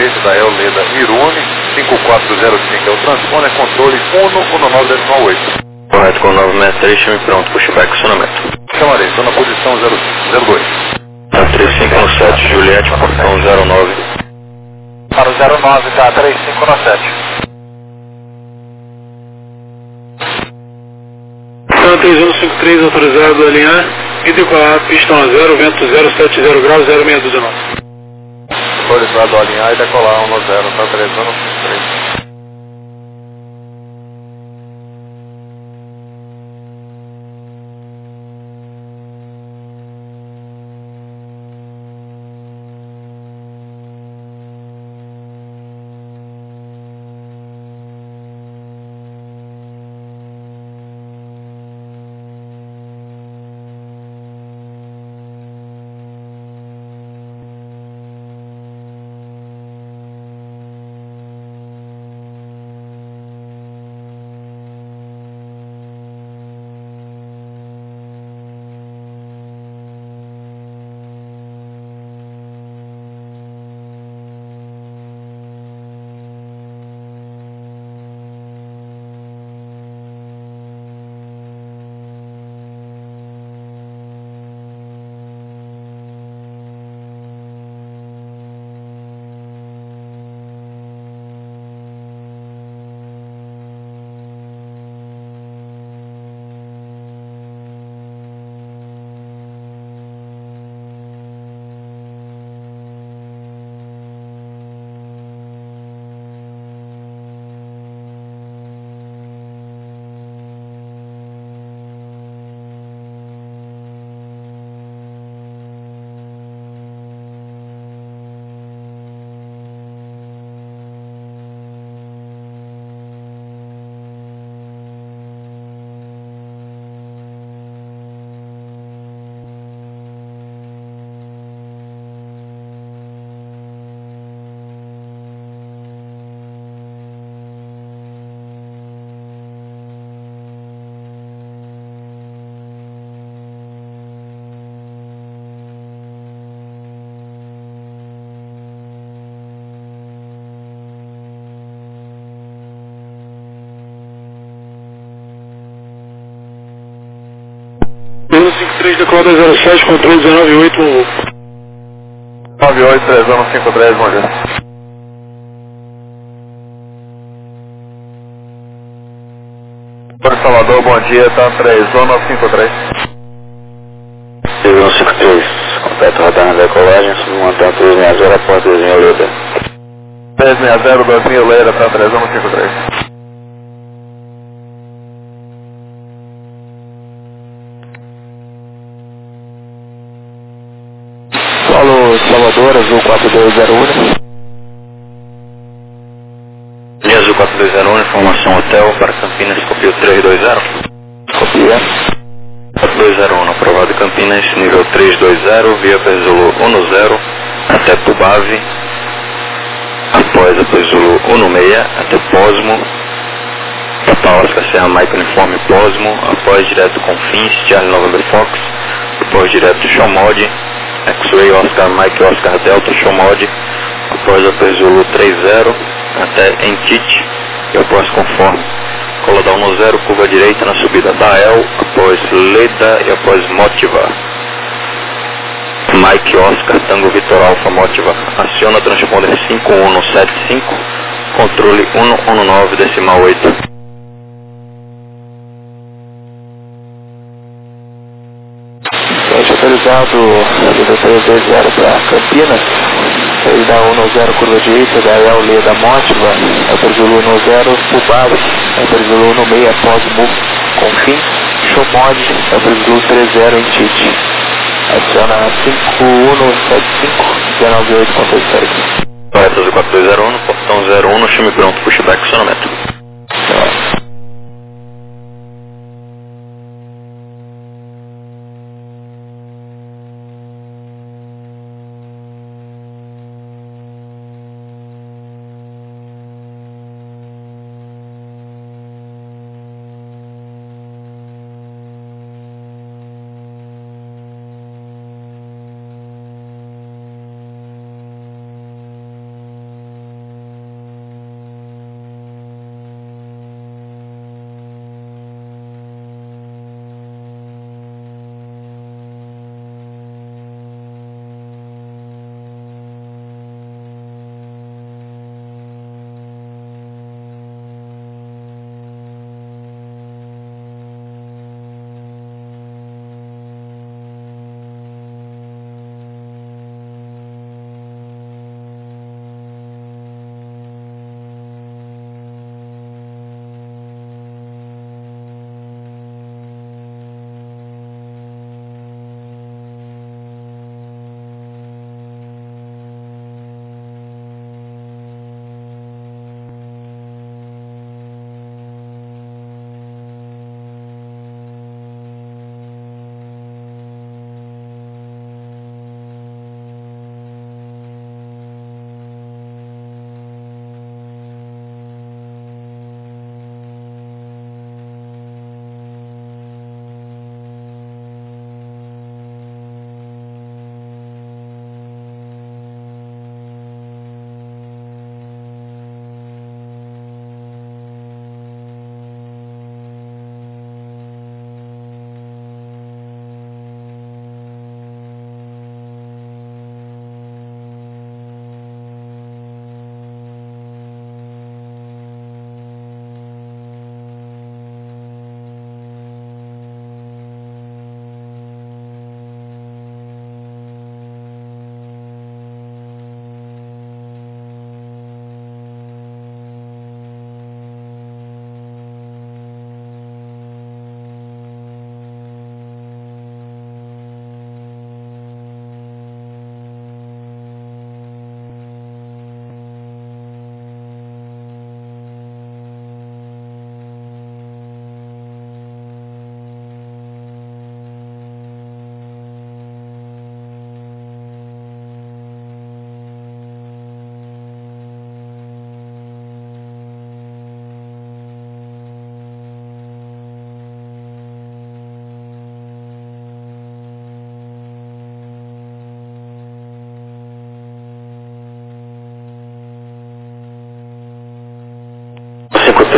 direita da El Leda Irune, 5405 é o transponder, controle 119.8. Correto, com 963, chame pronto, pushback, acionamento. Chamarei, estou na posição 02. Tá 3517, Juliette, portão 09. Para o 09, tá 3517. Então 3153 autorizado a alinhar e decolar pista 10, vento 070 graus 0619. Autorizado a alinhar e decolar 10, tá 3053. Decolar 207, controle 198, 983053, bom dia. Para Salvador, bom dia, tá 3053. 3153, completo radar na decolagem, submontando 360, porta 2000 Leda. 360, 2000 Leda, tá 3053. Paulo Salvador, Azul 4201. Linha Azul 4201, informação hotel para Campinas, copio 320. Copia. 4201, aprovado Campinas, nível 320, via Zulu 10, até Pubave, após a Zulu 16, até Posmo, Papa Oscar Serra Mike Uniforme Posmo, após direto Confins, Charlie November Fox, após direto Shomod, X-Ray Oscar Mike Oscar Delta Shomod, após a Zulu 30, até Entite, e após conforme. Colodão no 0, curva direita na subida da El, após Leda e após Motiva. Mike Oscar Tango Vitor Alfa Motiva. Aciona transponder 5175, controle 119 decimal 8. Autorizado do 320 para Campinas, ele dá 10 curva direita da El Leda Motiva, Zulu 10, Pubave, Zulu 16, Posmo, Confins, Shomod, Zulu 30 em Tite. Adiciona 5175, 198.6. Correto, 4201, portão 01, chame pronto, pushback, acionamento.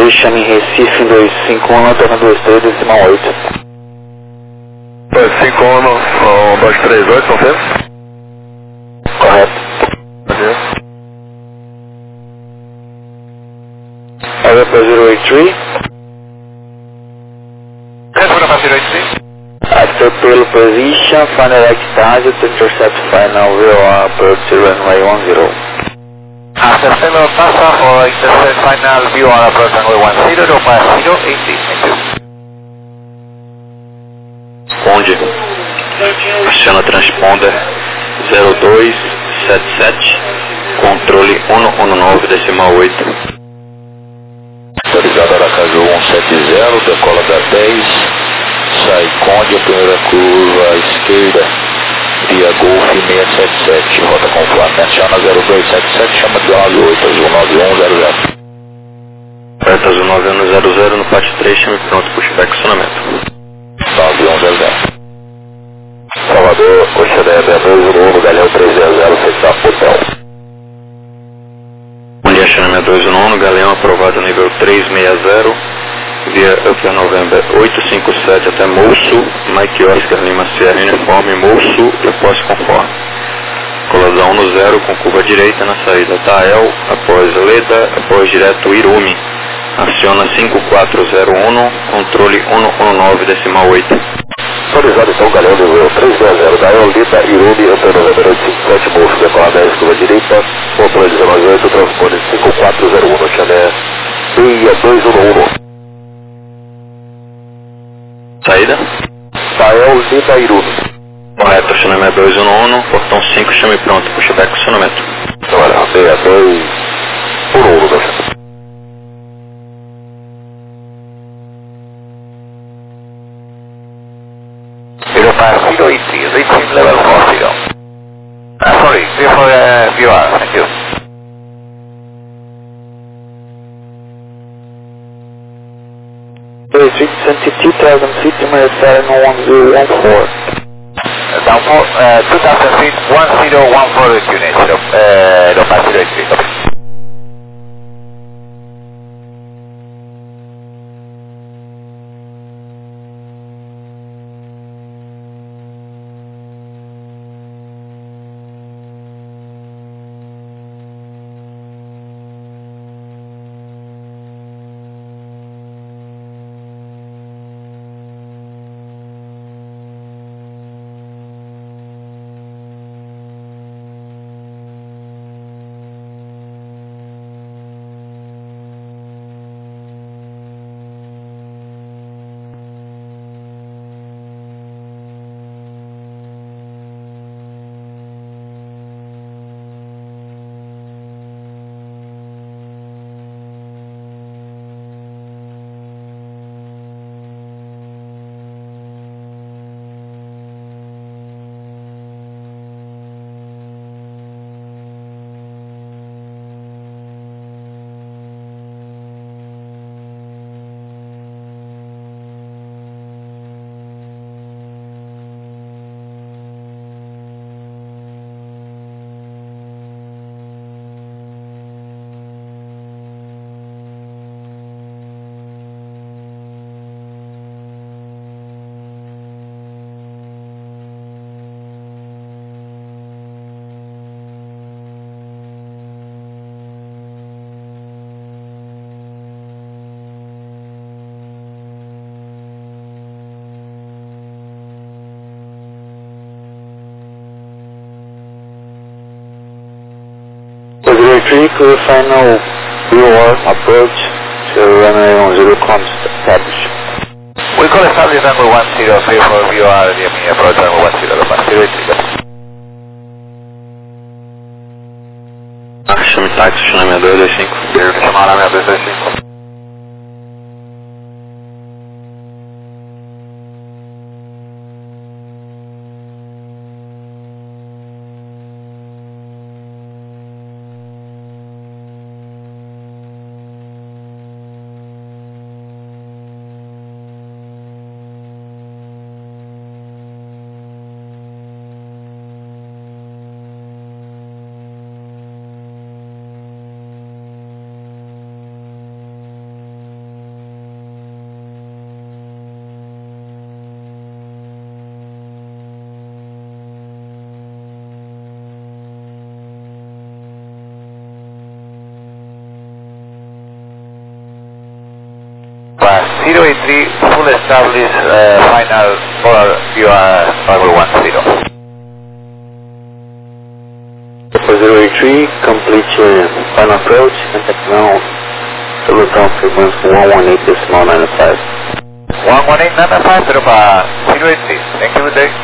chame em Recife 251, lanterna 23, decimal 8. 251, 238, confirma? Correto. Area para 083. Responda para 083. After tail position, final right target to intercept final VOR approach to runway 10. After failure pass off or intercept final VOR approach runway 10, to pass 080. Thank you. Conde, aciona transponder 0277, controle 119, decimal 8. Autorizado Aracaju 170, decola da 10, sai Conde, a primeira curva à esquerda, via Golf 677, rota conforme, menciona 0277, chama de 98, azul 9100. Aperta azul 9100 no pátio 3, chame pronto, pushback acionamento. 9100. Salvador, Oxalé, 211, Galeão 300, fechar portão. Bom dia, acionamento 219, Galeão aprovado nível 360, via Upper November 857 até Moço, Mike Oscar Lima Sierra Uniforme, Moço e posse conforme. Colosão 10 com curva direita na saída Tael, após Leda, após direto Irumi. Aciona 5401, controle 119, decimal 8. Autorizado então, Galeão nível 360, Tael, Leda, Irumi, Upper November 857, Moço, decola 10, curva direita, controle 198, transpone 5401, Xané 6211. Saída? Tael, Leda, Irumi. Correto, acionamento 211, portão 5, chame pronto, pushback acionamento. Olha, 62 por 1, né? Zero pass 080, reaching level 40. Sorry, clear for VR, thank you. Reach 22,000 feet to my side on 1014. Downfall, 2000 feet, 1014 units, zero pass 083, copy. Crew final VOR approach to runway 10 comms established. We call establish runway 10 for VR, DME approach runway 10, zero pass 083, copy. Chame táxi, acionamento 225. Chamar a 6225. 083, full established, final for your runway 10. For 083, complete your final approach, contact ground, Silvertown frequency 118.95. 118.95, Europa 083, thank you, good day.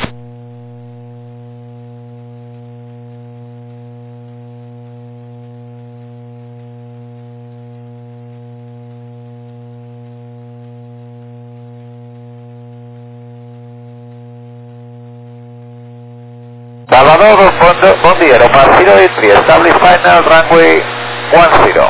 Salvador, bom dia, Europa 083, establish final runway 10.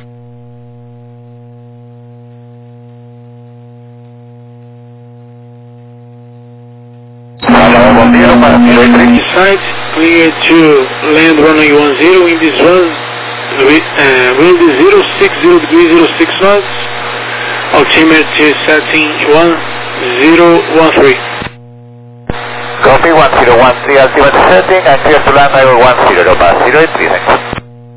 Salvador, bom dia, Europa 083. Site clear to land runway 10 in this run, wind is 060 degrees 06 knots, altimeter setting 1013. Copy 1013, altimeter setting, and clear to land runway 10, Europa 083, thank you.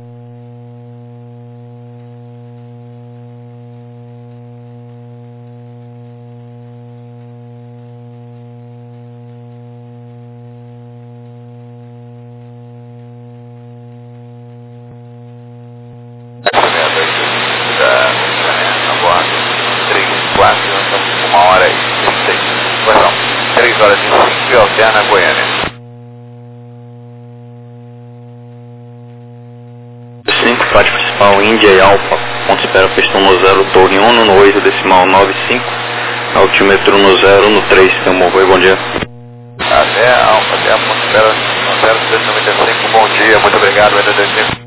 Oceana Goiânia. Sim, faixa principal Índia e Alfa, ponto espera pistão no 0, torre 1 no 8 decimal 95, altímetro no 0 no 3, Oi, bom dia. Até Alfa, até a ponto espera no 0, 295, bom dia, muito obrigado, Ed.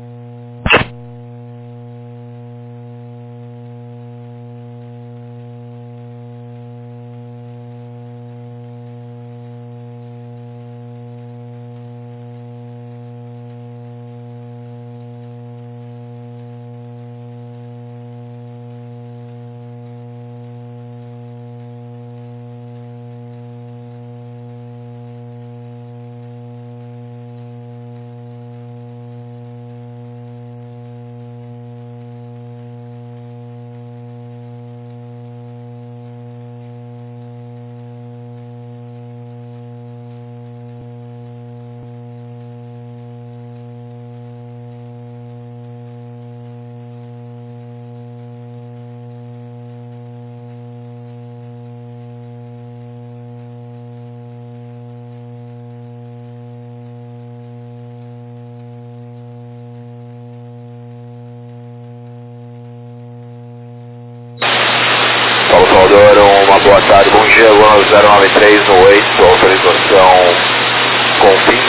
Salvador, uma boa tarde, bom dia, 093 no 8, autorização com fim.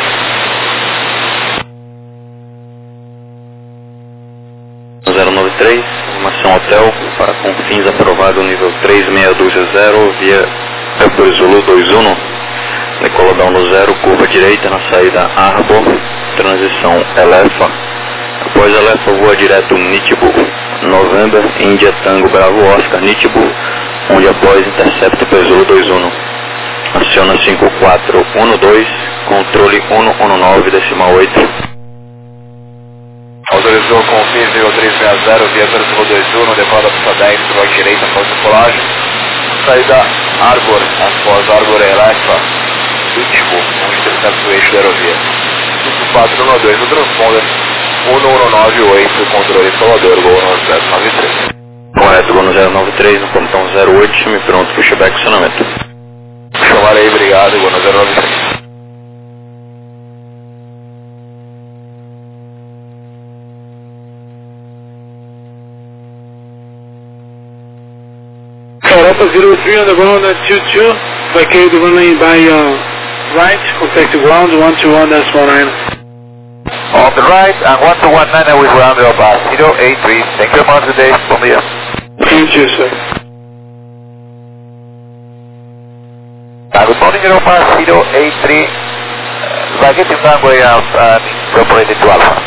Informação hotel, para confins aprovado nível 3620 via Epo Zulu 21, decoladão no 0, curva direita na saída Arbor, transição Elefa. Após Elefa voa direto Nitibu, November, Índia Tango Bravo Oscar Nitibu, onde após intercepta Epo Zulu 21. Aciona 5412, controle 119 decimal 8. Autorizou com FIS 0360 via Percival 21, decola pista 10, curva direita após decolagem. Saída Arbor, após Arbor Elefa, último, onde intercepta o eixo da aerovia. 5412, o transponder 1198, controle Salvador, Gol 093. Correto, Gol 093, no pontão 08, chame pronto, pushback funcionamento. Chamarei, obrigado, Gol 093. Europa 03 on the ground at 22, vacate the runway by right, contact the ground 121.19. On the right, and 1219 with ground Europa 083. Thank you very much today, bom dia. Thank you, sir. Good morning, Europa 083. Spaghetti Tango incorporated to Alpha.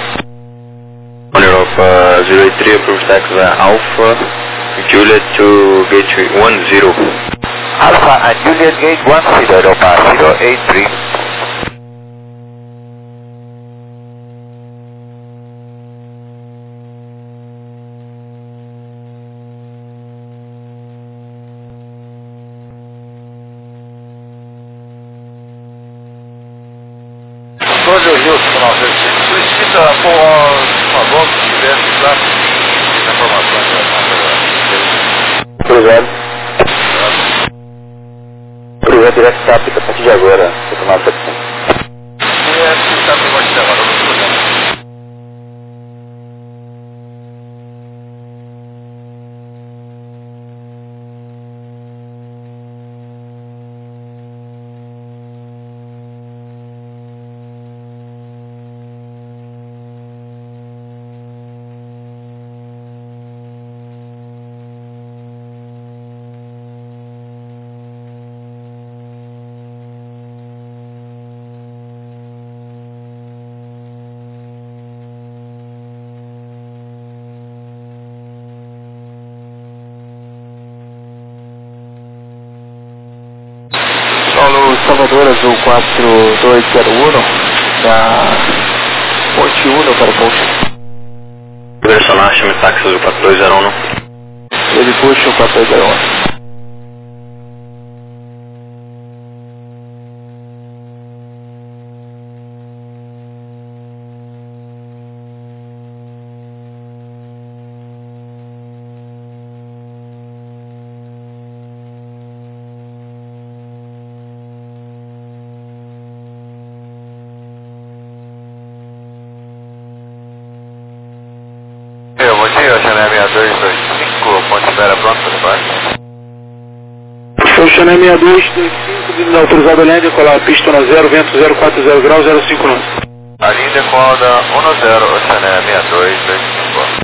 Europa 083, approved tax Alpha, Juliet to Gateway 10. Alpha and Juliet Gate 10, Europa 083. Obrigado. Obrigado, direto SAP, a partir de agora, vou tomar a satisfação. Paulo Salvador Azul 4201 da Ponte 1 para Ponte. Direcionar, chame táxi Azul 4201. Ele puxa o 4201. Bom dia, Chané 6225, Ponte Vera pronto para debaixo. Show Chané 6225, vindo da autorizada linha de colar pista 10, vento 040 graus 059. A linha de corda 10, Chané 6225.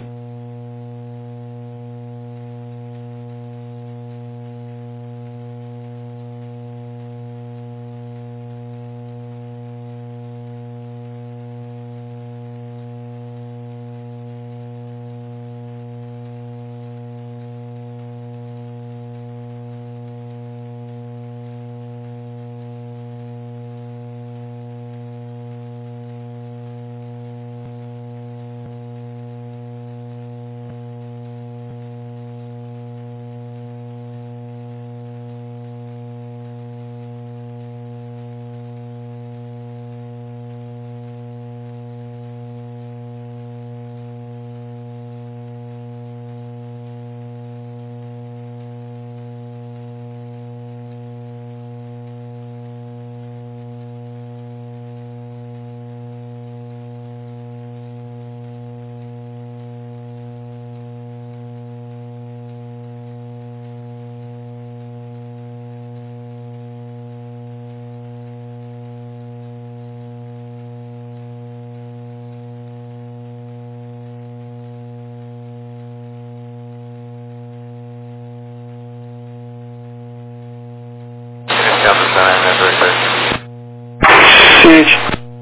Ciente.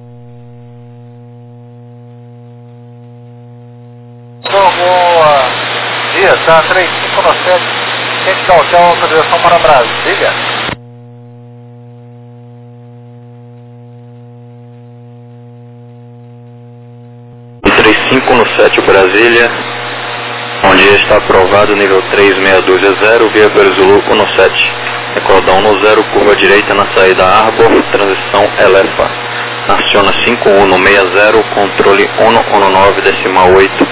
Bom dia, tá 3597, gente da hotel, autorização para Brasília. E 3517 Brasília, bom dia, está aprovado nível 36220, via Zulu 17. Recordão 10, curva direita na saída Arbor, transição Elefa. Aciona 5160, controle 119, decimal 8.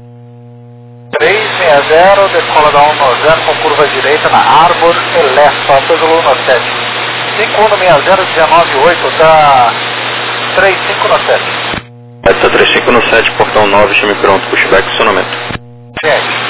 360, decola da 10 com curva direita na Arbor, Elefa, Zulu 17. 5160, 198 da 3597. Essa 3597, portão 9, chame pronto, pushback, acionamento. Gente.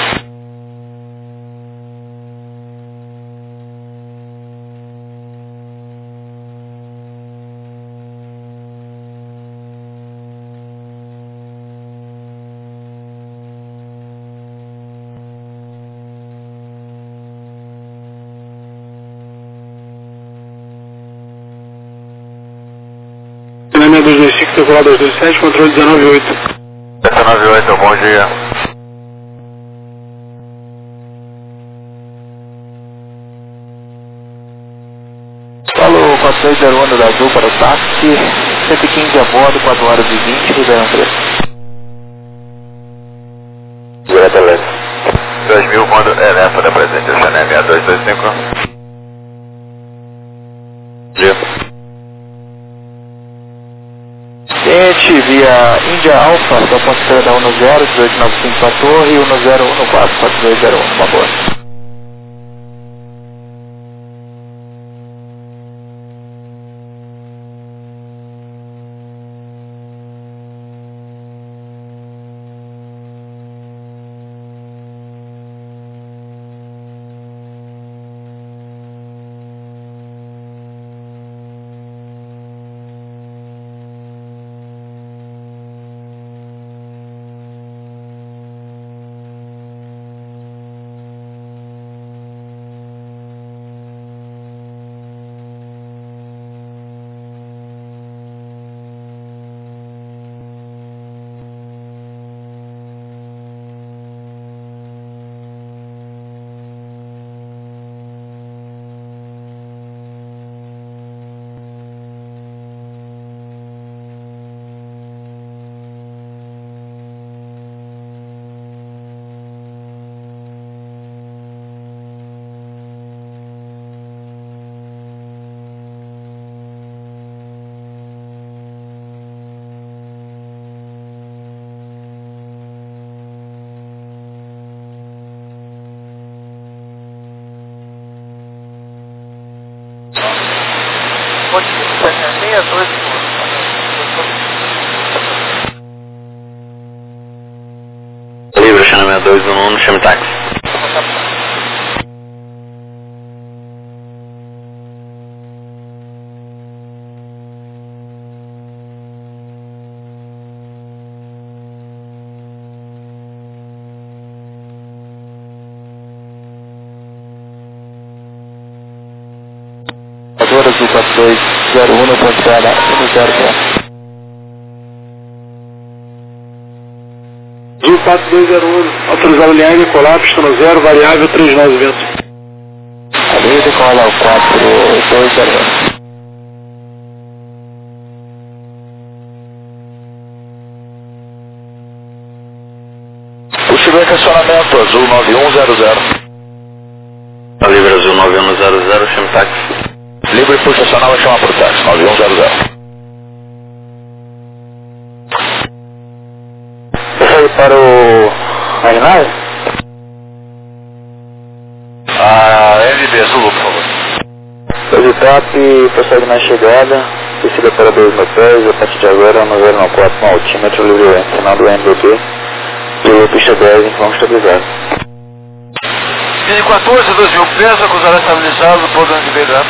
Chané 6225, decolar 227, controle 198. 198, bom dia. Paulo 4201 da Azul para o táxi, 115 a bordo, 4 horas e 20, Ribeirão Preto. Direto Elefa. 2000, quando Elefa da presente, o Chané 6225. Dia. Ciente, via Índia Alfa, da Ponte Feira da 10, 1895 para a Torre, 1014, 4201, uma boa. 62 Livre, chama 62 no 1, chame táxi. Azul 4201, pontuada 10 Azul 4201, autorizado linha colapso no 0, variável 39 ventos. Ali decola o 4201. Puxa bem estacionamento, Azul 9100. Livre Azul 9100, chame táxi. Livre puxa estacionar, vai chamar por táxi, 9100. Deixa eu ir para o Aguinaldo? MB Zulu, por favor. Positap, prossegue na chegada, descida para 2 mil pés, a partir de agora no 094 no altímetro, livre final do MBB, Zulu pista 10, vamos estabilizado. Mini 14, 2 mil pés, acusará estabilizado, podendo de beira.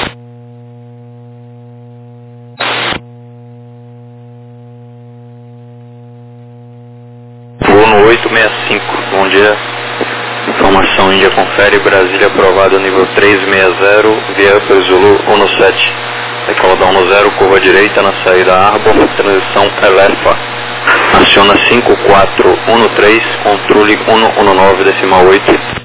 Voo no 865, bom dia. Informação Índia confere, Brasília aprovado nível 360, via Upper Zulu 17. Decola 10, curva direita na saída Arbor, transição Elefa. Aciona 5413, controle 119, decimal 8.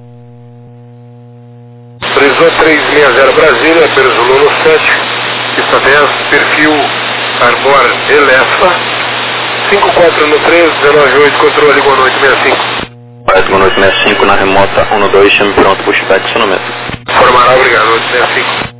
31360 Brasília, Upper Zulu 7, pista 10, perfil Arbor Elefa. 5413, 198, controle, boa noite, 65. Boa noite, 65, na remota 12, chame pronto, pushback, acionamento. Formará, obrigado, noite, 65.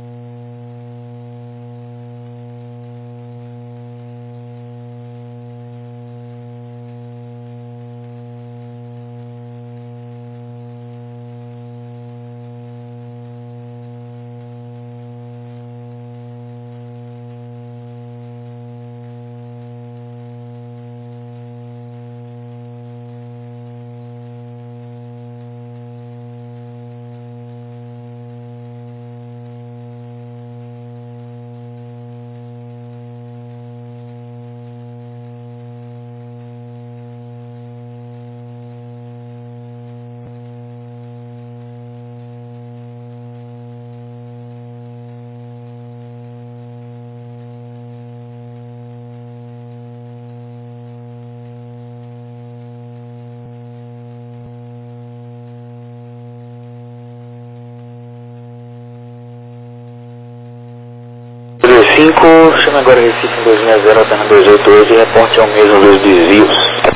Chama agora Recife em 260, alterna 288 e reporte ao mesmo dos desvios.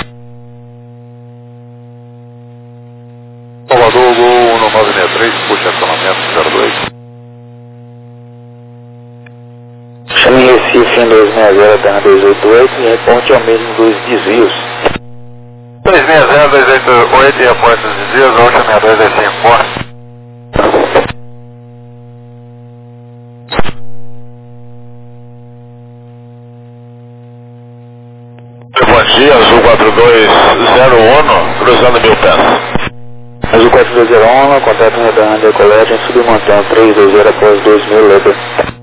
Salvador, Gol 1963, puxa acionamento 02. Chame Recife em 260, alterna 288 e reporte ao mesmo dos desvios. 360, 288 e reporte dos desvios, a última 62 é 5, morre. Bom dia, Azul 4201, cruzando 1000 pés. Azul 4201, contato retorno de colégio em submontão 320 após 2000 leda.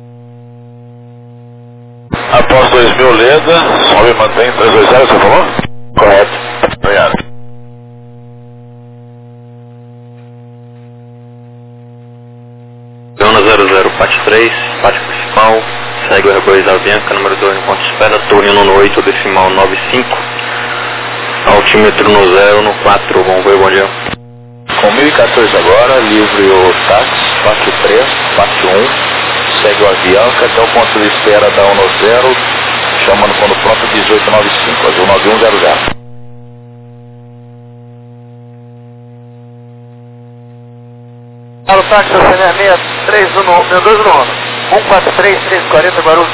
Após 2000 leda, sobe e mantém 320, você falou? Correto. Obrigado. Leona 00, parte 3, parte principal, segue o R2 da Avianca, número 2 no ponto de espera, turno no 8, decimal 95, altímetro no 0, no 4, bom dia, bom dia. Com 1014 agora, livre o táxi, parte 3, parte 1, segue o Avianca até o ponto de espera da 10, chamando quando pronto 1895, Azul 9100. Para o táxi, CNR 631, 143, 340, Guarulhos.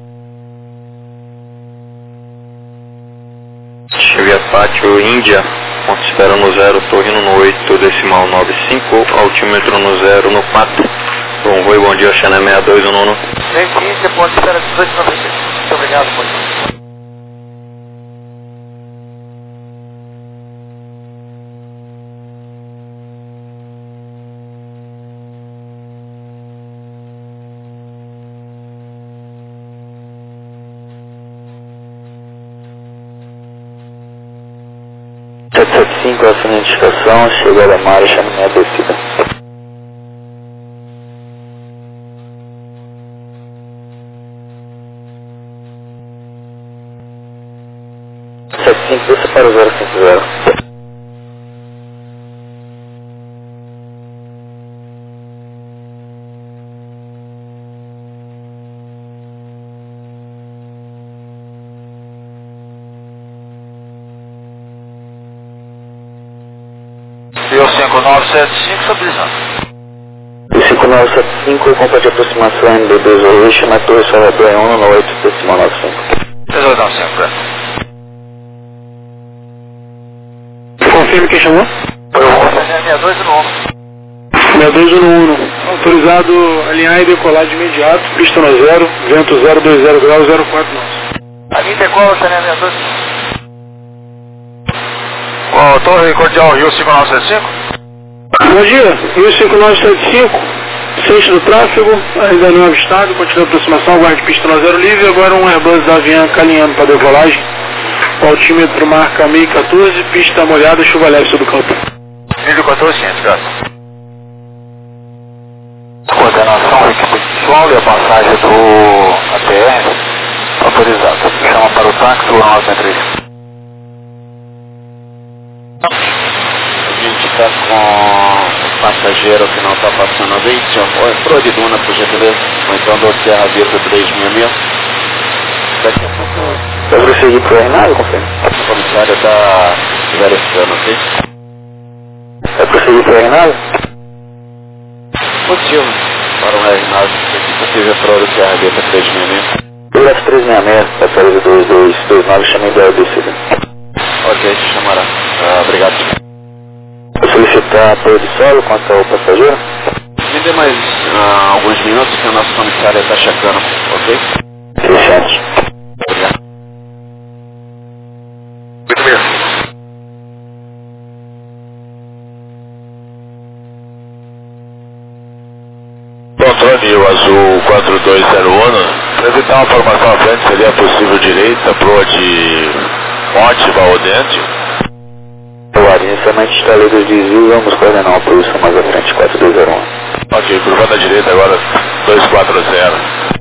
Cheguei a pátio Índia, ponto de espera no 0, torno no 8, decimal 95, altímetro no 0, no 4. Bom dia, Xané 62, no 9. 1015, ponte espera 1890. Muito obrigado, ponte. Cinco, essa identificação, chegada a marcha, minha descida. 75, desça para o 050. Deu 5975, estabilizando. 5975, compra de aproximação NB2 Evolution, na Torre Salvador, 198,95. 3895, Confirme quem chamou? Foi o 62 no 6211. Autorizado alinhar e decolar de imediato, pista no 0, vento 020 graus 04 nós. Ali decola o Chanel 62. Ó, Torre Cordial Rio 5975. Bom dia, Rio 5975, centro do tráfego, ainda não avistado, continua a aproximação, aguarde pista no 0 livre, agora um Airbus da Avianca alinhando para decolagem. O altímetro marca 1014, pista molhada, chuva leve sobre o campo. 1014, graças. Coordenação, equipe de solo e a passagem do ATR autorizada. Chama para o táxi, o 963. A gente está com o passageiro que não está passando a 20, ou entrou de Duna, por gentileza, ou então do Serra Vista 366. Daqui a pouco Vai prosseguir para o Reinaldo, confirma? o comissário está verificando, ok? Vai prosseguir para o Reinaldo? Positivo para o Reginaldo, se possível para o Serra Vista 366. O F366, passageiro 2229, chamei da descida. Ok, te chamará. Obrigado. Vou solicitar apoio de solo quanto ao passageiro? Me dê mais alguns minutos que o nosso comissário está checando, ok? 600. Obrigado. Muito bem. Controle o azul 4201, para evitar uma formação à frente, seria possível direita, proa de Monte Valdente. O inicialmente está ali dos desvios, vamos coordenar uma posição mais à frente, 4201. Ok, curvando à direita agora, 240.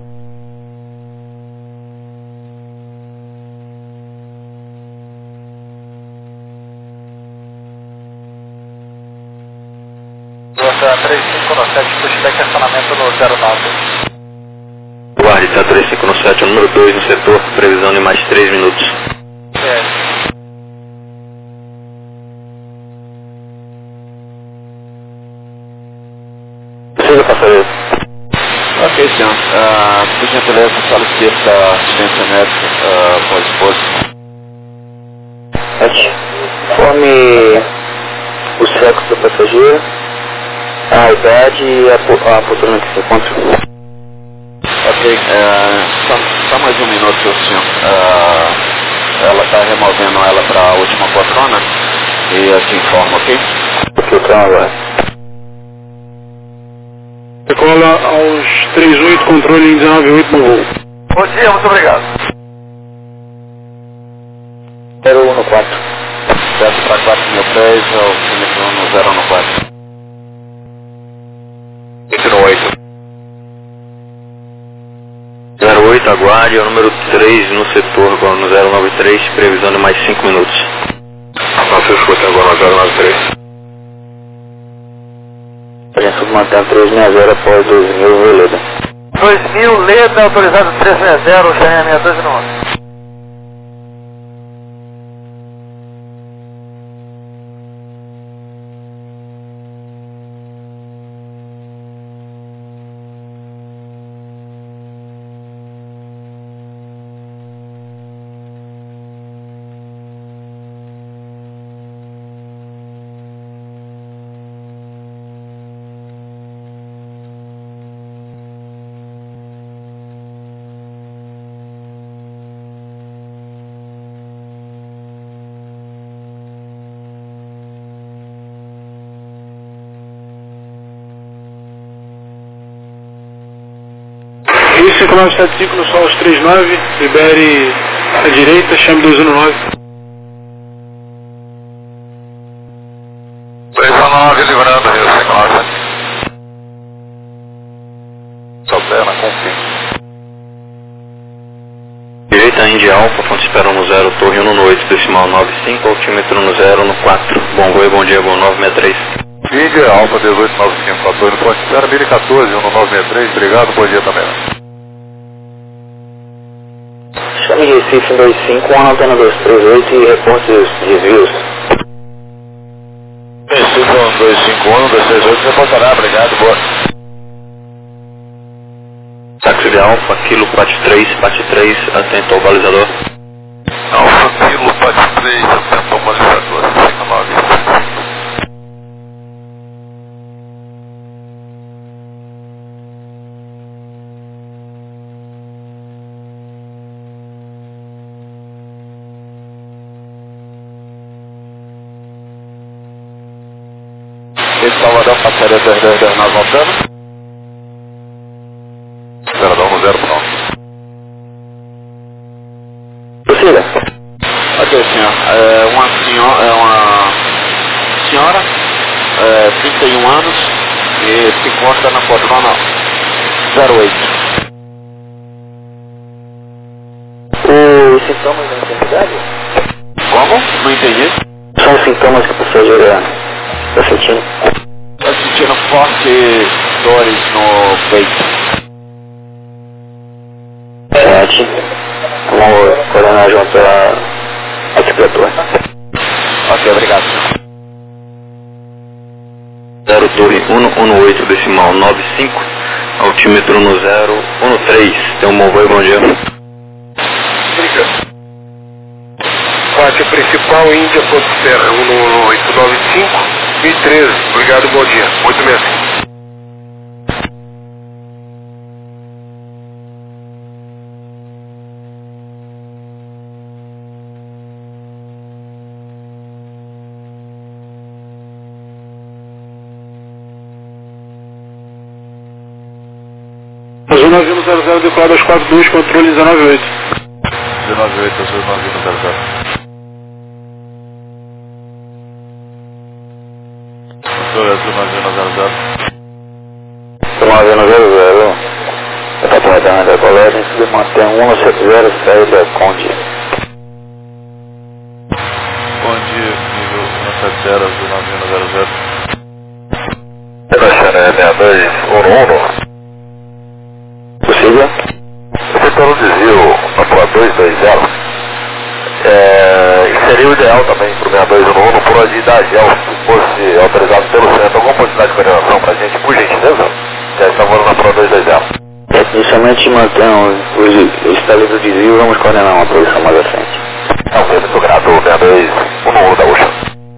Nossa 3597, pushback estacionamento no 09. Guarde, está 3597, número 2 no setor, previsão de mais 3 minutos. Precisa passageiro. Ok, senhor. Por gentileza, solicita assistência médica pós-exposto. Informe o sexo do passageiro, a idade e a poltrona que se encontra. Ok, só mais um minuto, senhor. Ela está removendo ela para a última poltrona e eu te informo, ok? Então agora. Decola aos 38, controle em 198 no voo. Bom dia, muito obrigado. 014. Desce para 4.000 pés, ao quilômetro no 014. 8. 08, aguarde, é o número 3 no setor, agora no 093, previsão de mais 5 minutos. Francisco, tem agora 093. Agência submantendo 360 após 2000, Veleda. 2000, Leda, autorizado 360, Chanel 62 no 11. 5975 no Solos 39, libere a direita, chame 219. 219, livrando, Rio 59. Salterna, confim. Direita Indy Alfa, fonte espera no 0, torre 1 no 8, decimal 95, altímetro no 0 no 4. Bom voo, bom dia, bom 963. Indy Alfa 1895, ator no fonte espera 1014, 1963, obrigado, bom dia também. Chame Recife 25, uma antena 238 e reporte os desvios. Recife 251, 238, reportará, obrigado, boa. Táxi de Alfa, Kilo Pat 3, atento ao balizador. Alfa, Kilo, Pat 3, atento ao balizador, 59. Esse Salvador, passaria 222 na voltando. Perdão, no 0 pronto. Prossiga. Ok, senhor. Uma senhora, 31 anos, e se encontra na poltrona 08. Os sintomas da enfermidade? Como? Não entendi. São os sintomas que a pessoa está sentindo. Está sentindo fortes dores no peito. Vamos coordenar junto a arquitetura. Ok, obrigado. 0 torre 118, decimal 95, altímetro no 013. Tem um bom voo, bom dia. Obrigado. Pátio principal, Índia, Porto Serra, 1895, 1013. Obrigado, bom dia. 865. Azul 9100 decolado aos 42, controle 198. 198, azul 9100. Controle azul 9100. 9100. Está completamente decolado, se mantém 170, saída Conde. Conde, nível 170, azul 9100. Baixando 6211. Possível? Você está no desvio para 220. Seria o ideal também para o 6211 por ali da GEL, se fosse autorizado pelo centro. Alguma possibilidade de coordenação para a gente, por gentileza? Já estamos na Pro 220. Inicialmente mantém o estado do desvio, vamos coordenar uma produção mais à frente. Não, muito grato, 6211 da Ocean.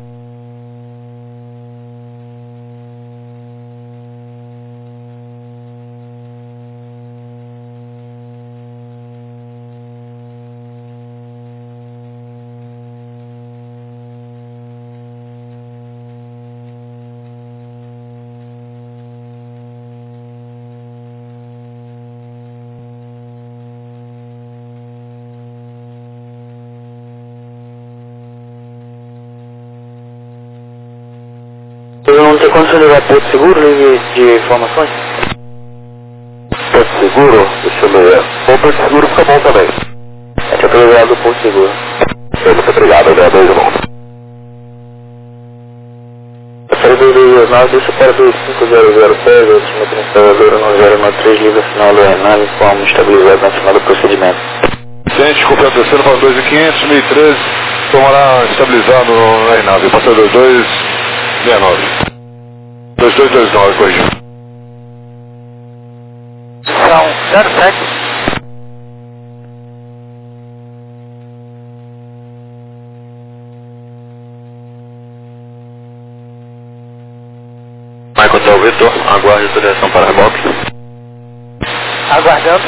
Eu não tenho condição de ligar Porto Seguro, livre de informações? Porto Seguro, deixa eu ver. O Porto Seguro fica bom também. É que eu estou ligado do Porto Seguro. Muito obrigado, 6211. Eu falei 2229, deixa para 25006, altímetro instalador 1093, livre final do Renan, como estabilizado na final do procedimento. Gente, copiando terceiro para 2500, 1013, tomará estabilizado na nave, passou 2269. 2229, corrigiu. São 07. Michael Hotel Vitor, aguarde a direção para reboque. Aguardando.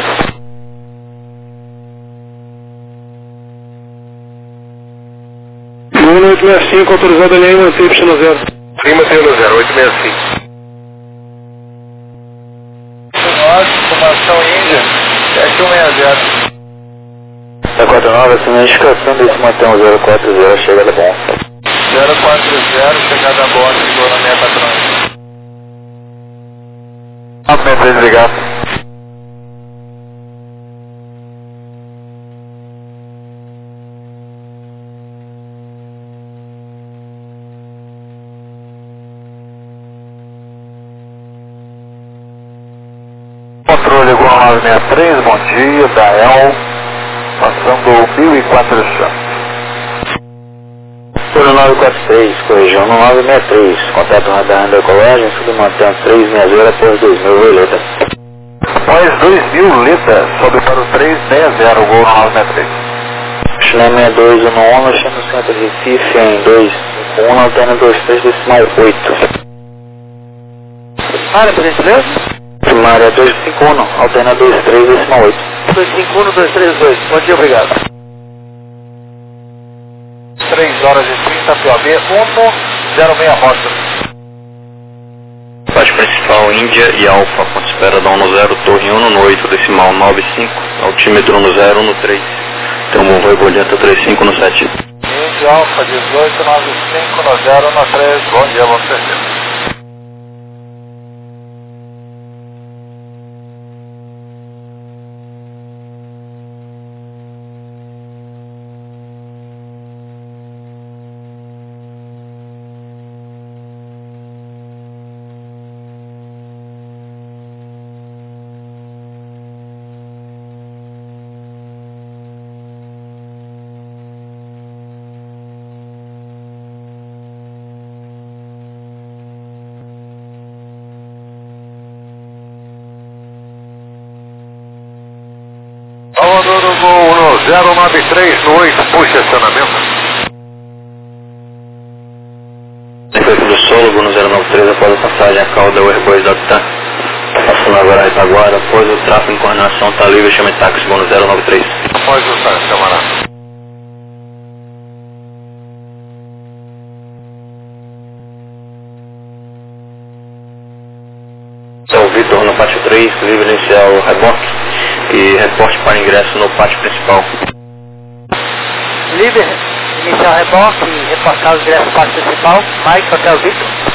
Luna 865, autorizado a linha manter Y0. Lima tem no 0865. Informação Índia. 09, assim, a indicação desse montão 040, chegada bom. 040, chegada boa, chegou na minha patrão. Aumenta desligado. Controle igual 963, bom dia, Dael, passando 1400. 943, corregião no 963, contato radar decolagem, submantendo 360 após 2000, Violeta. Após 2000, Leta, sobe para o 360, gol 963. China 6211, no China Centro Recife, em 251, alterna 23, decimal 8. Área, por gentileza? Primária 251, alterna 23, decimal 8. 251, 232, bom dia, obrigado. 3 horas e 30, POB 106 Rocha. Parte principal Índia e Alfa, ponto espera da 10, torre 1 no 8, decimal 95, altímetro no 0 no 3, Telmo Voi Bolheta 35 no 7. Índia Alfa 1895 no 0 no 3, bom dia, bom serviço. Salvador do Gol 093 no 8, puxa estacionamento. Efeito do Sólogo no 093 após a passagem a cauda Airbus da TAM. Passando agora a Itaguara, após o tráfego em coordenação está livre, chame táxi no 093. Após o táxi, camarada. São Vitor no pátio 3, livre inicial reboque e reporte para ingresso no pátio principal. Líder, inicial reboque, reportar o ingresso no pátio principal, Mike, Hotel Victor.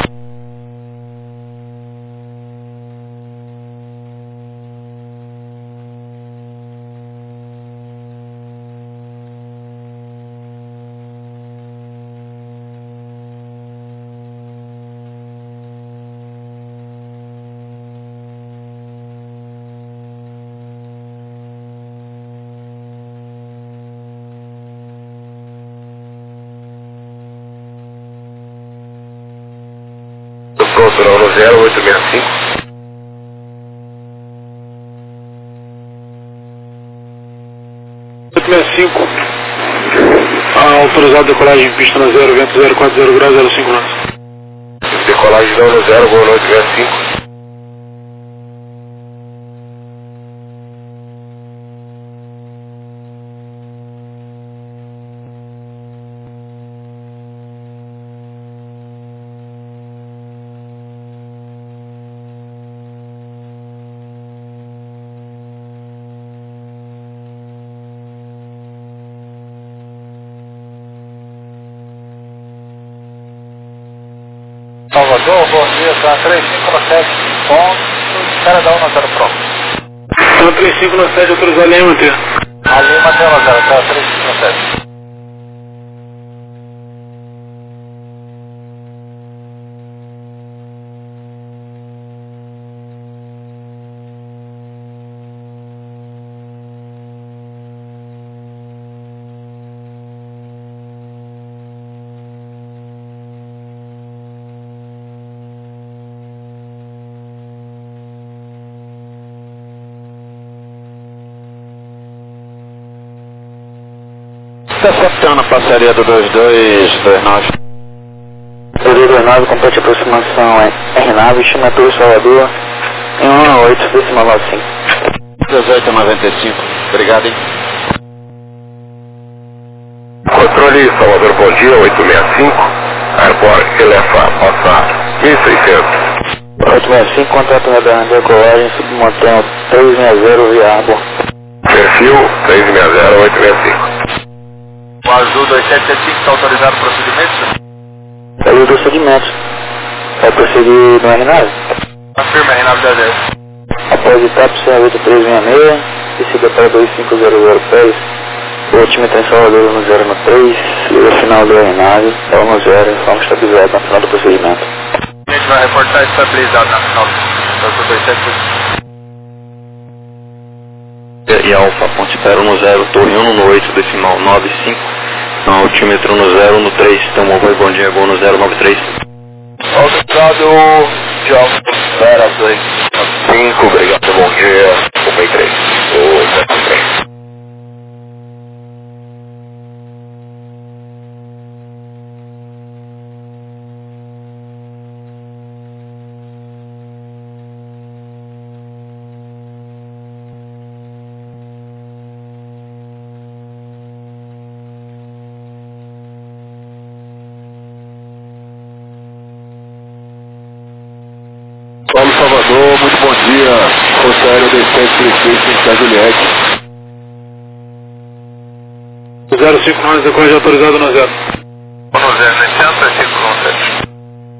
Pronto, no 0865. Autorizado decolagem em pista na 0, vento 040 graus 05 graus. Decolagem no 0, gol 865. Salvador, bom dia, tá 3597, ponto, espera da 1 0 Pro. Então 3597, autorizado Lima, T. A Lima tem 1 0, tá 3597. Interceptando a passaria do 2229. 2229, complete aproximação é R-Nave, estimatura Salvador, em 118, decimal 95. 1895, obrigado, hein? Controle Salvador, bom dia, 865. Airport Elefa, passar 1600. 865, contrato radar decolagem, submontão 360 via Arbor. Perfil 360, 865. O azul 2775 está autorizado o procedimento? Saiu o procedimento. Vai prosseguir no R9? Afirma, R9 da 10. Após etapa, CA8366, descida para 2500 pés, o otímetro em Salvador no 0 no 3, liga final do R9, dá no 0, vamos estabilizado na final do procedimento. A gente vai reportar estabilizado na final do azul 2775. E Alfa, ponte espero no 0, torre 1 no 8, decimal 95, no altímetro no 0 no 3, tomou boi, bom dia, gol no 093. Autorizado de Alfa, 0295, obrigado, bom dia, 163, 173. Paulo Salvador, muito bom dia. Força Aérea 2736, da Juliette. 059, sequência autorizado no 0. No 0, licença, 517.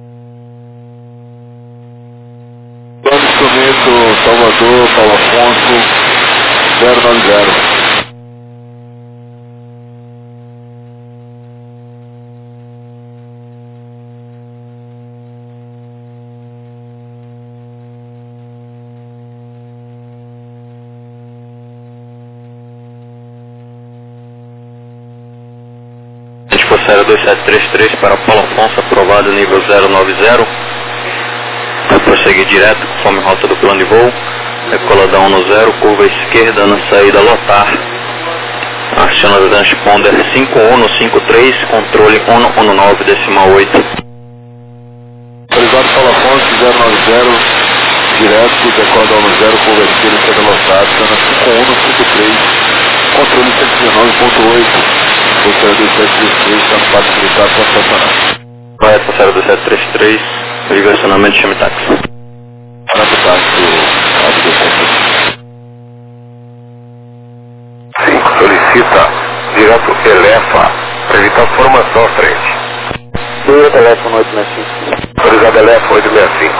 Plano de instrumento, Salvador, Paulo Afonso, 090. Força Aérea 2733 para Paulo Afonso, aprovado nível 090. Vai prosseguir direto conforme rota do plano de voo. Decoladão no 0, curva esquerda na saída lotar. Aciona o transponder 5153, controle 119, decimal 8. Autorizado Paulo Afonso, 090, direto, decoladão no 0, curva esquerda, saída lotada, aciona 5153, controle 119.8. Força Aérea 2733, está no passo militar para estacionar. Correto, Força Aérea 2733, direcionamento de chame-táxi. Para o táxi, o 5 solicita direto Elefa para evitar formação à frente. Liga telefone 865. Autorizado Elefa 865.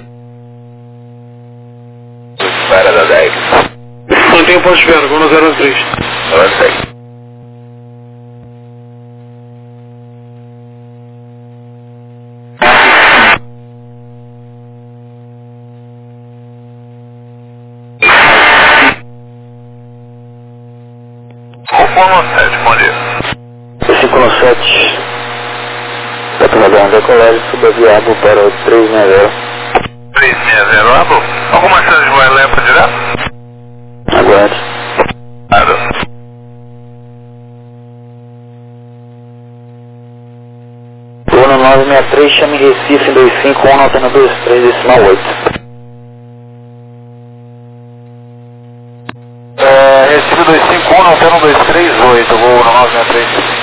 Espera da 10. Mantém o ponto de espera, vou no 013. Avancei. Bom dia. 517, decoladão decolagem subaviável para o 360. 360, Abo. Alguma chance de voar Elefa direto? Aguarde. Nada. Voo no 963, chame Recife 251, nota no 23, decimal 8. Recife 251, alternando 238, voo no 963.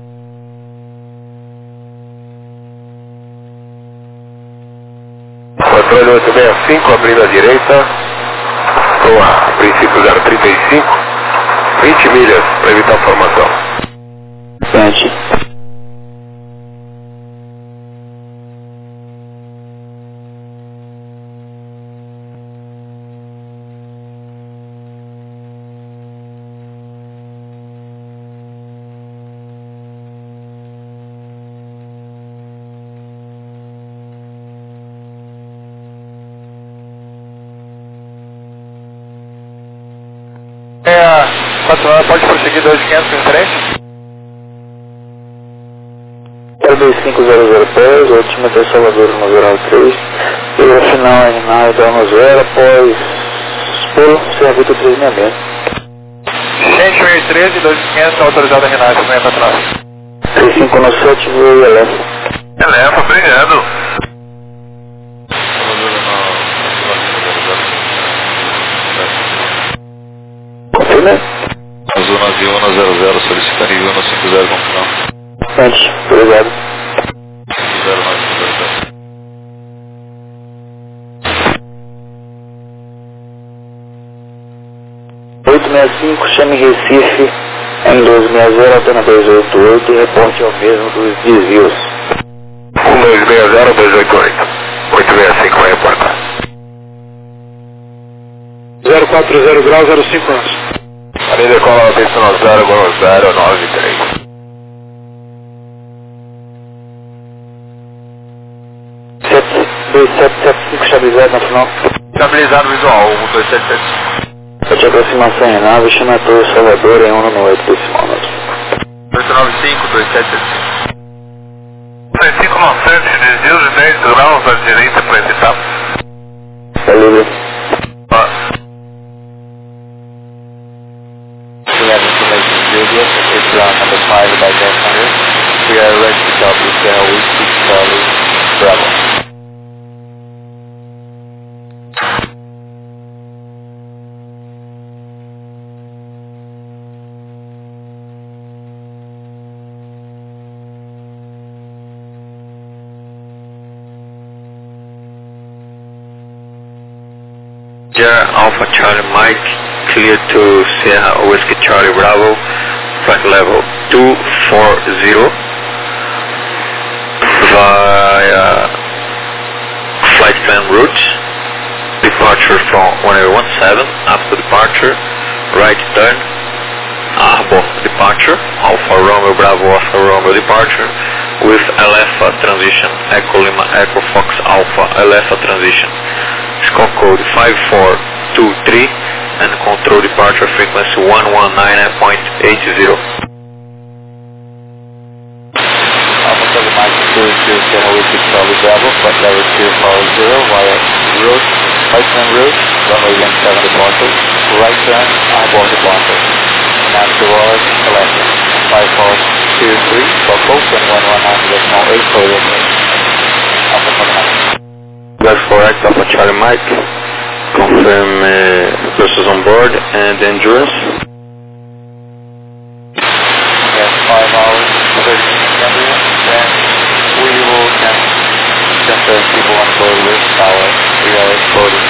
Controle 865, abrindo à direita, com a princípio 035, 20 milhas para evitar formação. Frente. Pode prosseguir 2500 em frente? 2500 pés, altímetro Salvador no 03, liga final R9 dá no 0, após pulo, circuito 366. Gente, 1013, 2500, autorizado a R9, venha para trás. 3517, voo e Elefa. Elefa, obrigado. Confirma? Azul 9100, solicita nível 150 com final. Frente, obrigado. 0900. Chame Recife Em 260, antena 288, reporte ao mesmo dos desvios. 1260, 288. 865 vai reportar. 040 grau, 05 nós. Ali decola a pista no 093. 2775 estabilizado na final. Estabilizado visual, 1277. De aproximação em nave, chama a Torre Salvador em 198 decimal. 895, 2775. 3597, desvios de 10 graus à direita para evitar. Tá livre. It's number 5 by 1000. We are ready to stop with Sierra West 6 Charlie Bravo. Alpha Charlie Mike, clear to Sierra Whiskey Charlie Bravo, flight level 240 via flight plan route, departure from 1017, after departure, right turn, Arbor departure, Alpha Romeo Bravo Alpha Romeo departure, with Alpha transition, Echo Lima Echo Fox Alpha Alpha transition. Scope code 5423 and control departure frequency 119.80. Alpha Charlie Mike clear to Sierra Whiskey Charlie Bravo, flight level 240 via route, right turn route, runway 17 departure, right turn, Arbor departure. And afterwards, Alpha 5423, scope code 2119.8 for Alpha Charlie Mike. That's correct, Alpha Charlie Mike. Confirm persons on board and endurance. Yes, 5 hours, 30 minutes, then we will transfer people on board with power. We are exploding.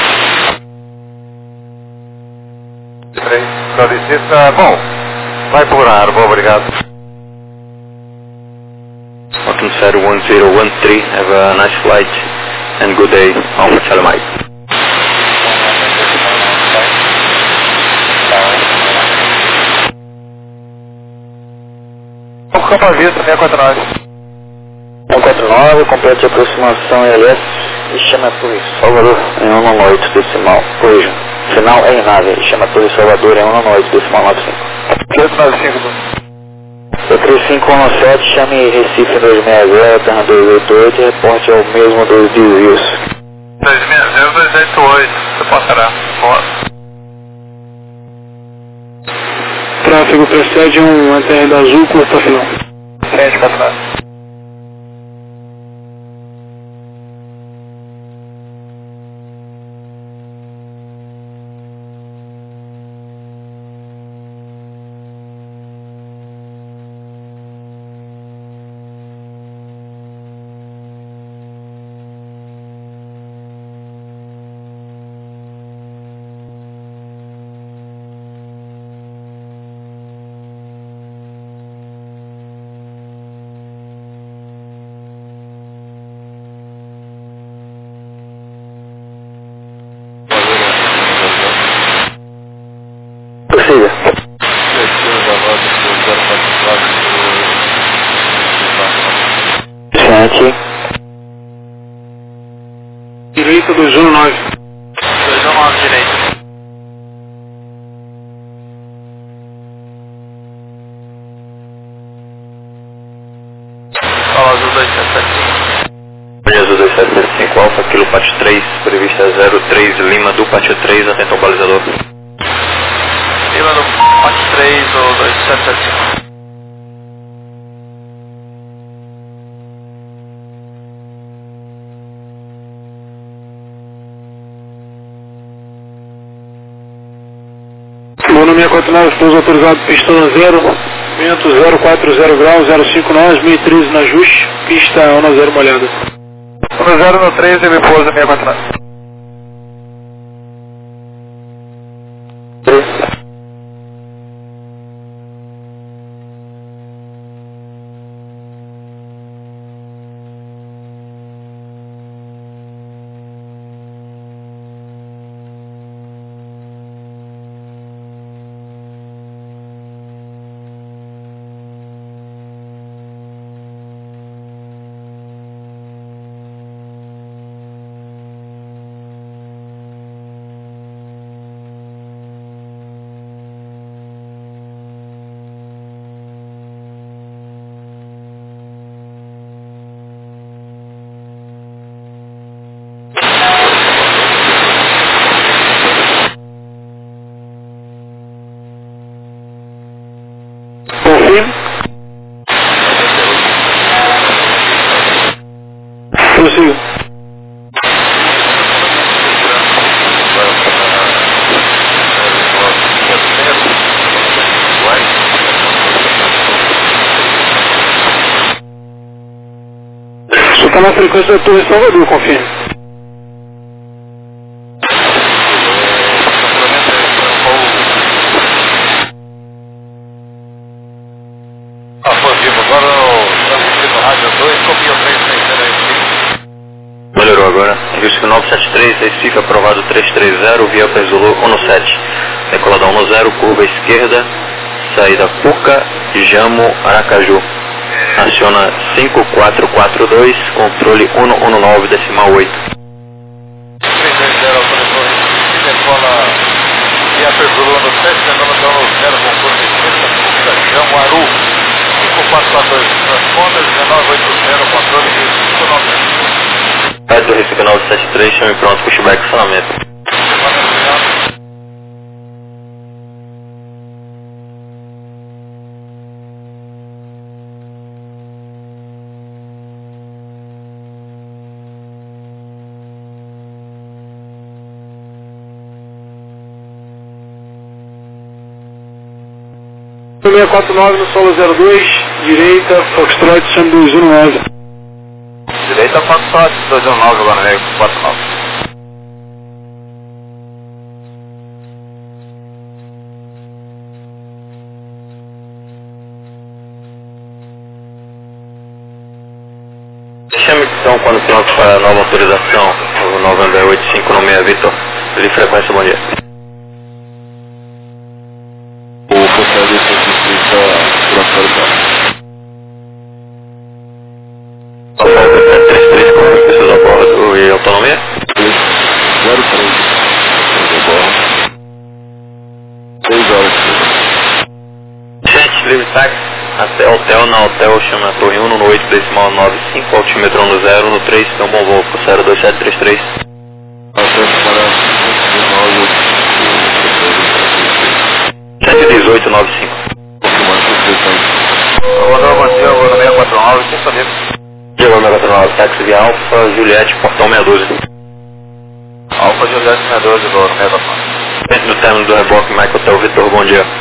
Solicita, bom, vai por ar, bom, obrigado. Welcome to 1013, have a nice flight and good day, Alpha Charlie Mike. Campo à vista, 649. 149, complete aproximação LS e chama a Torre Salvador em 198 decimal. Corrija. Final em nave, chama a Torre Salvador em 198 decimal 95. 3517, chame Recife 260, Terra 288 e reporte ao mesmo dos desvios. 260, 288, você passará. Tráfego precede antena azul, curta final. 749. Ciente. Direita 219. 219 direita. Fala azul 2775. Azul 2775 Alpha, Kilo Pátio 3, prevista 03 Lima do Pátio 3, atento ao balizador. Lima do Pátio 3 ou 2775. Bono 649, pouso autorizado, pista 0, vento 040 grau, 05 nós, 1013 na ajuste, pista 10 molhada. 10 no 13, me pousa 649. prossiga. Você está na frequência da Torre Salvador, confirme. Melhorou agora. Risco 973, Recife aprovado 330, via Zulu 17. Decolada 10, curva esquerda, saída Puca, Jamo, Aracaju. Aciona 5442, controle 119, decimal 8. 330, autorizou Recife, decola via Zulu 17, decolada 10, com curva esquerda, Puca, Jamo, Aru. 5442, transponder 1980, controle de 590. Do Recife 973, chame pronto, pushback, funcionamento. No 649 no solo 02, direita, Foxtrot, chame 219. Direita, Foxtrot, 219, agora nego, 49. Chame então quando pronto para a nova autorização, o November 8596 Vitor. Ele frequência, bom dia. O funcionário de está pronto. A volta é 33 com as pessoas a bordo e autonomia? 03. A bordo. 6 horas. Gente, livre táxi, até hotel, na hotel, chama a torre 1 no 8, decimal 95, altímetro 10, no 3, tem um bom voo, pulseira 2733. Acesso para 11895. confirmando a inscrição. Rodou, bom dia, vou no 649, sem saber. Diego 949, táxi via Alfa, Juliette, portão 612. Alfa Juliette 612, vou no 649. Dentro do término do reboque, Mike Hotel Vitor, bom dia.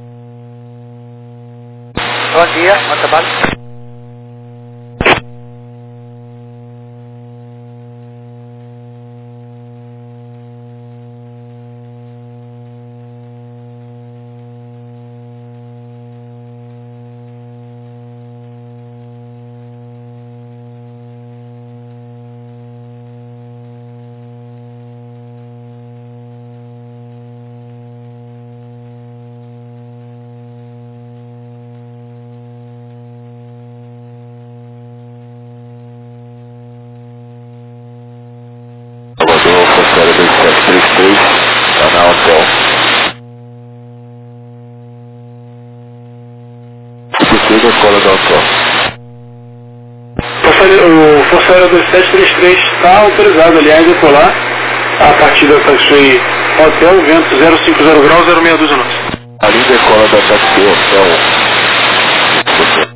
Bom dia, bom trabalho. Salvador, funcionário 2733, está na hotel. Esqueci da escola da hotel. O funcionário 2733 está autorizado, aliás, a decolar a partir da taxi hotel, vento 050 graus, 0612 Ali da escola da taxi hotel.